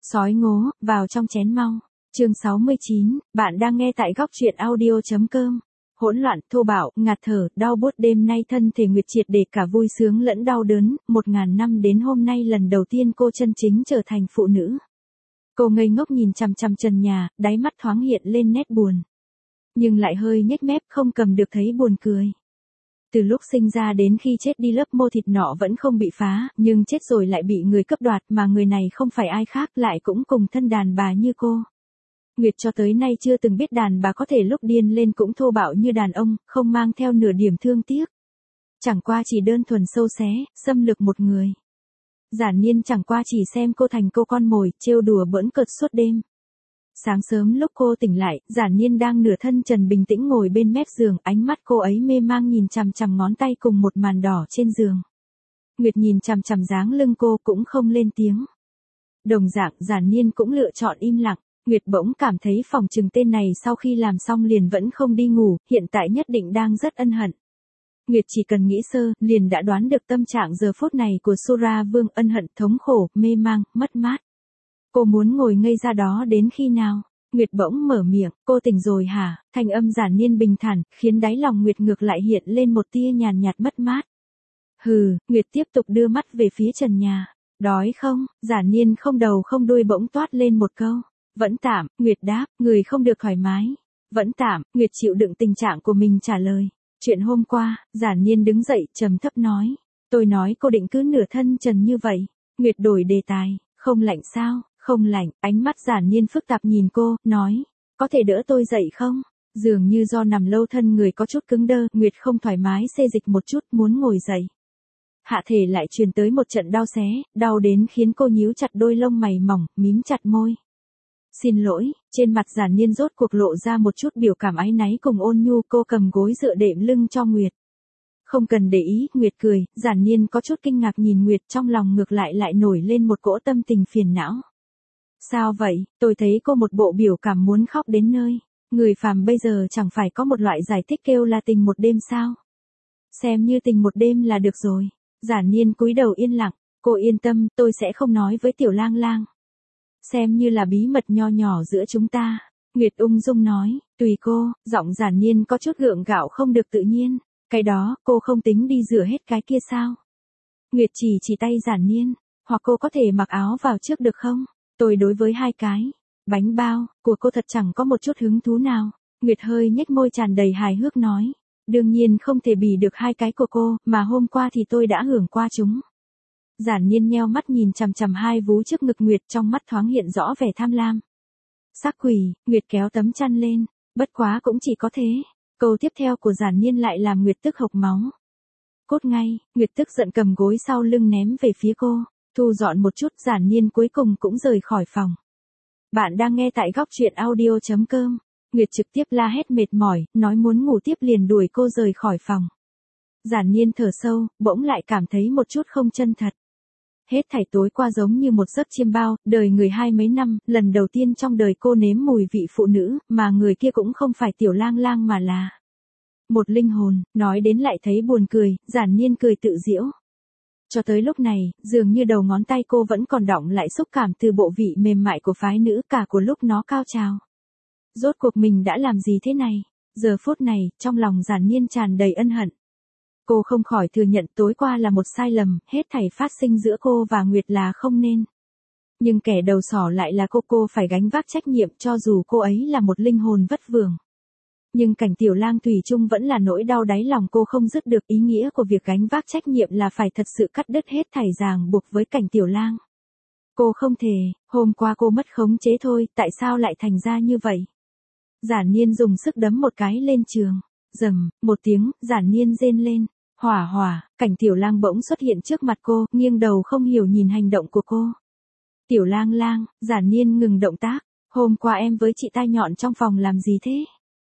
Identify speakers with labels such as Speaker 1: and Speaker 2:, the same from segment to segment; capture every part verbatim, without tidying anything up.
Speaker 1: Sói ngố, vào trong chén mau. Chương sáu mươi chín, bạn đang nghe tại góc truyện audio chấm com. Hỗn loạn, thô bạo, ngạt thở, đau buốt đêm nay thân thể Nguyệt triệt để cả vui sướng lẫn đau đớn, một ngàn năm đến hôm nay lần đầu tiên cô chân chính trở thành phụ nữ. Cô ngây ngốc nhìn chằm chằm trần nhà, đáy mắt thoáng hiện lên nét buồn. Nhưng lại hơi nhếch mép không cầm được thấy buồn cười. Từ lúc sinh ra đến khi chết đi lớp mô thịt nọ vẫn không bị phá, nhưng chết rồi lại bị người cướp đoạt mà người này không phải ai khác lại cũng cùng thân đàn bà như cô. Nguyệt cho tới nay chưa từng biết đàn bà có thể lúc điên lên cũng thô bạo như đàn ông, không mang theo nửa điểm thương tiếc. Chẳng qua chỉ đơn thuần sâu xé, xâm lược một người. Giản Niên chẳng qua chỉ xem cô thành cô con mồi, trêu đùa bỡn cợt suốt đêm. Sáng sớm lúc cô tỉnh lại, Giản Niên đang nửa thân trần bình tĩnh ngồi bên mép giường, ánh mắt cô ấy mê mang nhìn chằm chằm ngón tay cùng một màn đỏ trên giường. Nguyệt nhìn chằm chằm dáng lưng cô cũng không lên tiếng. Đồng dạng, Giản Niên cũng lựa chọn im lặng. Nguyệt bỗng cảm thấy phòng trừng tên này sau khi làm xong liền vẫn không đi ngủ, hiện tại nhất định đang rất ân hận. Nguyệt chỉ cần nghĩ sơ, liền đã đoán được tâm trạng giờ phút này của Sura Vương, ân hận, thống khổ, mê mang, mất mát. Cô muốn ngồi ngây ra đó đến khi nào? Nguyệt bỗng mở miệng, cô tỉnh rồi hả? Thanh âm Giản Niên bình thản, khiến đáy lòng Nguyệt ngược lại hiện lên một tia nhàn nhạt mất mát. Hừ, Nguyệt tiếp tục đưa mắt về phía trần nhà. Đói không? Giản Niên không đầu không đuôi bỗng toát lên một câu. Vẫn tạm, Nguyệt đáp, người không được thoải mái. Vẫn tạm, Nguyệt chịu đựng tình trạng của mình trả lời. Chuyện hôm qua, Giản Niên đứng dậy, trầm thấp nói. Tôi nói cô định cứ nửa thân trần như vậy. Nguyệt đổi đề tài, không lạnh sao? Không lạnh, ánh mắt Giản Niên phức tạp nhìn cô, nói. Có thể đỡ tôi dậy không? Dường như do nằm lâu thân người có chút cứng đơ, Nguyệt không thoải mái xê dịch một chút muốn ngồi dậy. Hạ thể lại truyền tới một trận đau xé, đau đến khiến cô nhíu chặt đôi lông mày mỏng, mím chặt môi. Xin lỗi, trên mặt Giản Niên rốt cuộc lộ ra một chút biểu cảm áy náy cùng ôn nhu, cô cầm gối dựa đệm lưng cho Nguyệt. Không cần để ý, Nguyệt cười, Giản Niên có chút kinh ngạc nhìn Nguyệt, trong lòng ngược lại lại nổi lên một cỗ tâm tình phiền não. Sao vậy, tôi thấy cô một bộ biểu cảm muốn khóc đến nơi. Người phàm bây giờ chẳng phải có một loại giải thích kêu là tình một đêm sao? Xem như tình một đêm là được rồi. Giản Niên cúi đầu yên lặng, cô yên tâm, tôi sẽ không nói với Tiểu Lang Lang. Xem như là bí mật nho nhỏ giữa chúng ta. Nguyệt ung dung nói, tùy cô, giọng Giản Niên có chút gượng gạo không được tự nhiên. Cái đó, cô không tính đi rửa hết cái kia sao? Nguyệt chỉ chỉ tay Giản Niên, hoặc cô có thể mặc áo vào trước được không? Tôi đối với hai cái bánh bao của cô thật chẳng có một chút hứng thú nào. Nguyệt hơi nhếch môi tràn đầy hài hước nói. Đương nhiên không thể bì được hai cái của cô, mà hôm qua thì tôi đã hưởng qua chúng. Giản Niên nheo mắt nhìn chằm chằm hai vú trước ngực Nguyệt, trong mắt thoáng hiện rõ vẻ tham lam. Sắc quỷ, Nguyệt kéo tấm chăn lên, bất quá cũng chỉ có thế. Câu tiếp theo của Giản Niên lại làm Nguyệt tức hộc máu. Cốt ngay, Nguyệt tức giận cầm gối sau lưng ném về phía cô. Thu dọn một chút, Giản Niên cuối cùng cũng rời khỏi phòng. Bạn đang nghe tại góc truyện audio chấm com. Nguyệt trực tiếp la hét mệt mỏi, nói muốn ngủ tiếp liền đuổi cô rời khỏi phòng. Giản Niên thở sâu, bỗng lại cảm thấy một chút không chân thật. Hết thảy tối qua giống như một giấc chiêm bao, đời người hai mấy năm, lần đầu tiên trong đời cô nếm mùi vị phụ nữ, mà người kia cũng không phải Tiểu Lang Lang mà là một linh hồn, nói đến lại thấy buồn cười, Giản Niên cười tự giễu. Cho tới lúc này, dường như đầu ngón tay cô vẫn còn đọng lại xúc cảm từ bộ vị mềm mại của phái nữ cả của lúc nó cao trào. Rốt cuộc mình đã làm gì thế này? Giờ phút này, trong lòng Giản Niên tràn đầy ân hận. Cô không khỏi thừa nhận tối qua là một sai lầm, hết thảy phát sinh giữa cô và Nguyệt là không nên. Nhưng kẻ đầu sỏ lại là cô, cô phải gánh vác trách nhiệm cho dù cô ấy là một linh hồn vất vưởng. Nhưng cảnh Tiểu Lang thủy chung vẫn là nỗi đau đáy lòng cô không dứt được, ý nghĩa của việc gánh vác trách nhiệm là phải thật sự cắt đứt hết thảy ràng buộc với cảnh Tiểu Lang. Cô không thể, hôm qua cô mất khống chế thôi, tại sao lại thành ra như vậy? Giản Niên dùng sức đấm một cái lên giường. Rầm, một tiếng, Giản Niên rên lên. Hỏa hỏa, cảnh Tiểu Lang bỗng xuất hiện trước mặt cô, nghiêng đầu không hiểu nhìn hành động của cô. Tiểu Lang Lang, Giản Niên ngừng động tác. Hôm qua em với chị tai nhọn trong phòng làm gì thế?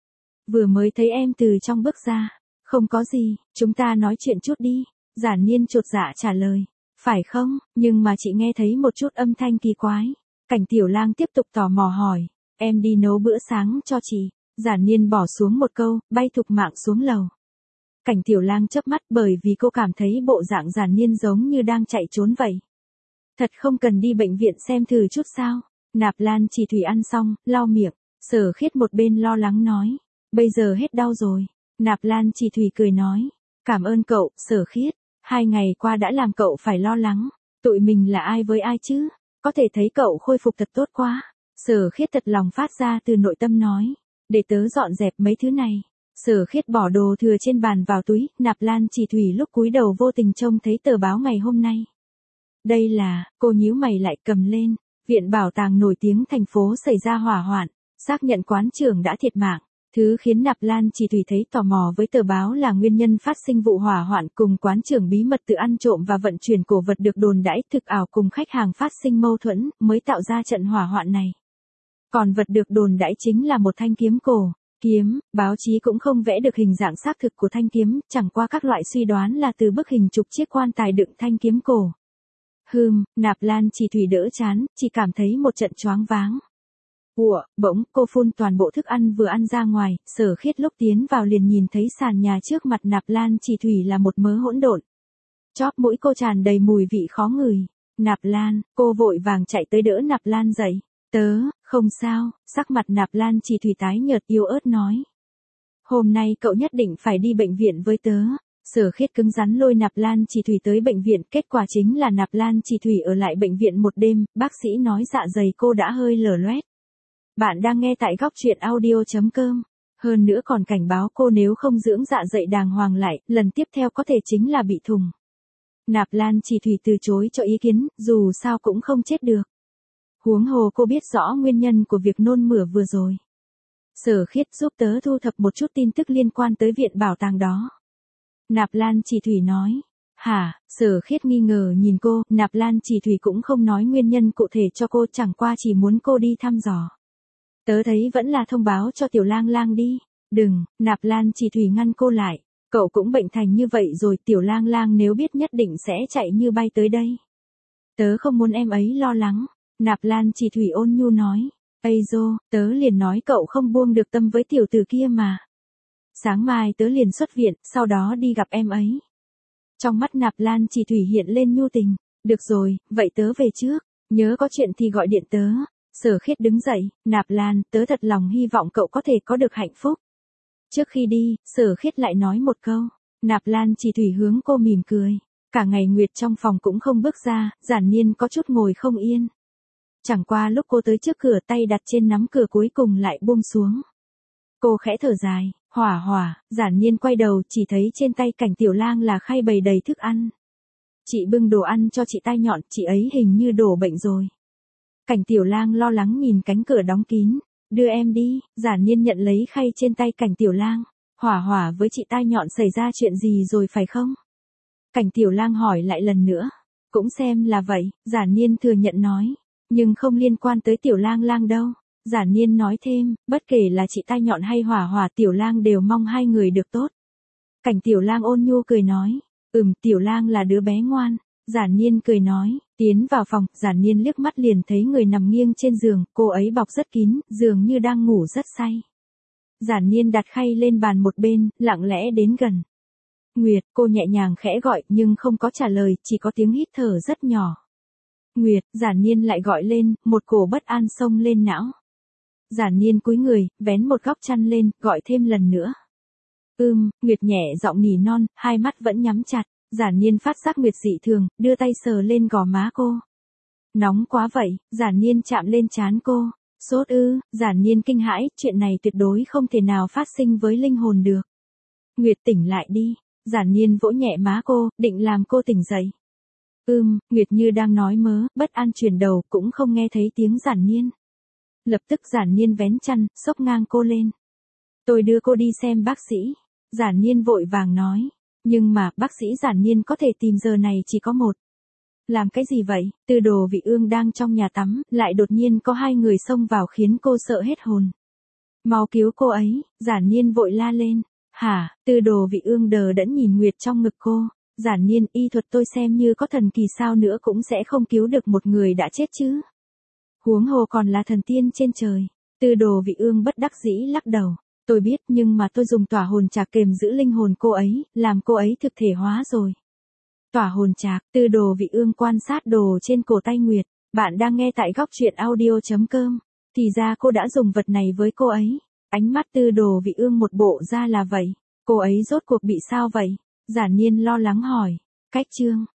Speaker 1: Vừa mới thấy em từ trong bước ra. Không có gì, chúng ta nói chuyện chút đi. Giản Niên chột dạ trả lời. Phải không, nhưng mà chị nghe thấy một chút âm thanh kỳ quái. Cảnh Tiểu Lang tiếp tục tò mò hỏi. Em đi nấu bữa sáng cho chị. Giản Niên bỏ xuống một câu, bay thục mạng xuống lầu. Cảnh Tiểu Lang chớp mắt bởi vì cô cảm thấy bộ dạng Giản Niên giống như đang chạy trốn vậy. Thật không cần đi bệnh viện xem thử chút sao? Nạp Lan Chỉ Thủy ăn xong, lau miệng, Sở Khiết một bên lo lắng nói. Bây giờ hết đau rồi. Nạp Lan Chỉ Thủy cười nói. Cảm ơn cậu, Sở Khiết. Hai ngày qua đã làm cậu phải lo lắng. Tụi mình là ai với ai chứ? Có thể thấy cậu khôi phục thật tốt quá. Sở Khiết thật lòng phát ra từ nội tâm nói. Để tớ dọn dẹp mấy thứ này. Sở Khiết bỏ đồ thừa trên bàn vào túi. Nạp Lan Chỉ Thủy lúc cúi đầu vô tình trông thấy tờ báo ngày hôm nay. Đây là, cô nhíu mày lại cầm lên. Viện bảo tàng nổi tiếng thành phố xảy ra hỏa hoạn. Xác nhận quán trưởng đã thiệt mạng. Thứ khiến Nạp Lan Chỉ Thủy thấy tò mò với tờ báo là nguyên nhân phát sinh vụ hỏa hoạn cùng quán trưởng bí mật tự ăn trộm và vận chuyển cổ vật được đồn đãi thực ảo cùng khách hàng phát sinh mâu thuẫn mới tạo ra trận hỏa hoạn này. Còn vật được đồn đãi chính là một thanh kiếm cổ. Kiếm, báo chí cũng không vẽ được hình dạng xác thực của thanh kiếm, chẳng qua các loại suy đoán là từ bức hình chụp chiếc quan tài đựng thanh kiếm cổ. Hừm, Nạp Lan Chỉ Thủy đỡ chán, chỉ cảm thấy một trận choáng váng. Ủa, bỗng, cô phun toàn bộ thức ăn vừa ăn ra ngoài, Sở Khiết lúc tiến vào liền nhìn thấy sàn nhà trước mặt Nạp Lan Chỉ Thủy là một mớ hỗn độn. Chóp mũi cô tràn đầy mùi vị khó ngửi. Nạp Lan, cô vội vàng chạy tới đỡ Nạp Lan dậy. Tớ, không sao, sắc mặt Nạp Lan Chỉ Thủy tái nhợt yếu ớt nói. Hôm nay cậu nhất định phải đi bệnh viện với tớ. Sở Khiết cứng rắn lôi Nạp Lan Chỉ Thủy tới bệnh viện, kết quả chính là Nạp Lan Chỉ Thủy ở lại bệnh viện một đêm, bác sĩ nói dạ dày cô đã hơi lở loét. Bạn đang nghe tại góc truyện audio chấm com. Hơn nữa còn cảnh báo cô nếu không dưỡng dạ dày đàng hoàng lại, lần tiếp theo có thể chính là bị thùng. Nạp Lan Chỉ Thủy từ chối cho ý kiến, dù sao cũng không chết được. Huống hồ cô biết rõ nguyên nhân của việc nôn mửa vừa rồi. Sở Khiết giúp tớ thu thập một chút tin tức liên quan tới viện bảo tàng đó. Nạp Lan Chỉ Thủy nói. Hả, Sở Khiết nghi ngờ nhìn cô, Nạp Lan Chỉ Thủy cũng không nói nguyên nhân cụ thể cho cô, chẳng qua chỉ muốn cô đi thăm dò. Tớ thấy vẫn là thông báo cho Tiểu Lang Lang đi. Đừng, Nạp Lan Chỉ Thủy ngăn cô lại. Cậu cũng bệnh thành như vậy rồi, Tiểu Lang Lang nếu biết nhất định sẽ chạy như bay tới đây. Tớ không muốn em ấy lo lắng. Nạp Lan Chỉ Thủy ôn nhu nói. Ây dô, tớ liền nói cậu không buông được tâm với tiểu tử kia mà. Sáng mai tớ liền xuất viện, sau đó đi gặp em ấy. Trong mắt Nạp Lan Chỉ Thủy hiện lên nhu tình. Được rồi, vậy tớ về trước. Nhớ có chuyện thì gọi điện tớ. Sở Khiết đứng dậy. Nạp Lan, tớ thật lòng hy vọng cậu có thể có được hạnh phúc. Trước khi đi, Sở Khiết lại nói một câu. Nạp Lan Chỉ Thủy hướng cô mỉm cười. Cả ngày Nguyệt trong phòng cũng không bước ra, Giản Niên có chút ngồi không yên. Chẳng qua lúc cô tới trước cửa, tay đặt trên nắm cửa cuối cùng lại buông xuống. Cô khẽ thở dài. Hỏa hỏa, Giản Niên quay đầu chỉ thấy trên tay Cảnh Tiểu Lang là khay bày đầy thức ăn. Chị bưng đồ ăn cho chị tai nhọn, chị ấy hình như đổ bệnh rồi. Cảnh Tiểu Lang lo lắng nhìn cánh cửa đóng kín. Đưa em đi. Giản Niên nhận lấy khay trên tay Cảnh Tiểu Lang. Hỏa hỏa với chị tai nhọn xảy ra chuyện gì rồi phải không? Cảnh Tiểu Lang hỏi lại lần nữa. Cũng xem là vậy, Giản Niên thừa nhận nói. Nhưng không liên quan tới Tiểu Lang Lang đâu. Giản Niên nói thêm, bất kể là chị tai nhọn hay hỏa hỏa, Tiểu Lang đều mong hai người được tốt. Cảnh Tiểu Lang ôn nhu cười nói. Ừm, Tiểu Lang là đứa bé ngoan. Giản Niên cười nói. Tiến vào phòng, Giản Niên liếc mắt liền thấy người nằm nghiêng trên giường, cô ấy bọc rất kín, dường như đang ngủ rất say. Giản Niên đặt khay lên bàn một bên, lặng lẽ đến gần. Nguyệt, cô nhẹ nhàng khẽ gọi nhưng không có trả lời, chỉ có tiếng hít thở rất nhỏ. Nguyệt, Giản Niên lại gọi lên, một cổ bất an xông lên não. Giản Niên cúi người, vén một góc chăn lên, gọi thêm lần nữa. Ưm, Nguyệt nhẹ giọng nỉ non, hai mắt vẫn nhắm chặt. Giản Niên phát giác Nguyệt dị thường, đưa tay sờ lên gò má cô. Nóng quá vậy, Giản Niên chạm lên trán cô. Sốt ư, Giản Niên kinh hãi, chuyện này tuyệt đối không thể nào phát sinh với linh hồn được. Nguyệt tỉnh lại đi. Giản Niên vỗ nhẹ má cô, định làm cô tỉnh dậy. Ưm, Nguyệt như đang nói mớ, bất an chuyển đầu, cũng không nghe thấy tiếng Giản Niên. Lập tức Giản Niên vén chăn, xốc ngang cô lên. Tôi đưa cô đi xem bác sĩ. Giản Niên vội vàng nói. Nhưng mà, bác sĩ Giản Niên có thể tìm giờ này chỉ có một. Làm cái gì vậy? Tư Đồ Vị Ương đang trong nhà tắm, lại đột nhiên có hai người xông vào khiến cô sợ hết hồn. Mau cứu cô ấy, Giản Niên vội la lên. Hả? Tư Đồ Vị Ương đờ đẫn nhìn Nguyệt trong ngực cô. Giản Niên, y thuật tôi xem như có thần kỳ sao nữa cũng sẽ không cứu được một người đã chết chứ. Huống hồ còn là thần tiên trên trời. Tư Đồ Vị Ương bất đắc dĩ lắc đầu. Tôi biết nhưng mà tôi dùng tỏa hồn trạc kềm giữ linh hồn cô ấy, làm cô ấy thực thể hóa rồi. Tỏa hồn trạc, Tư Đồ Vị Ương quan sát đồ trên cổ tay Nguyệt. Bạn đang nghe tại góc chuyện audio chấm com. Thì ra cô đã dùng vật này với cô ấy. Ánh mắt Tư Đồ Vị Ương một bộ ra là vậy. Cô ấy rốt cuộc bị sao vậy? Giản Nhiên lo lắng hỏi. Cách chương.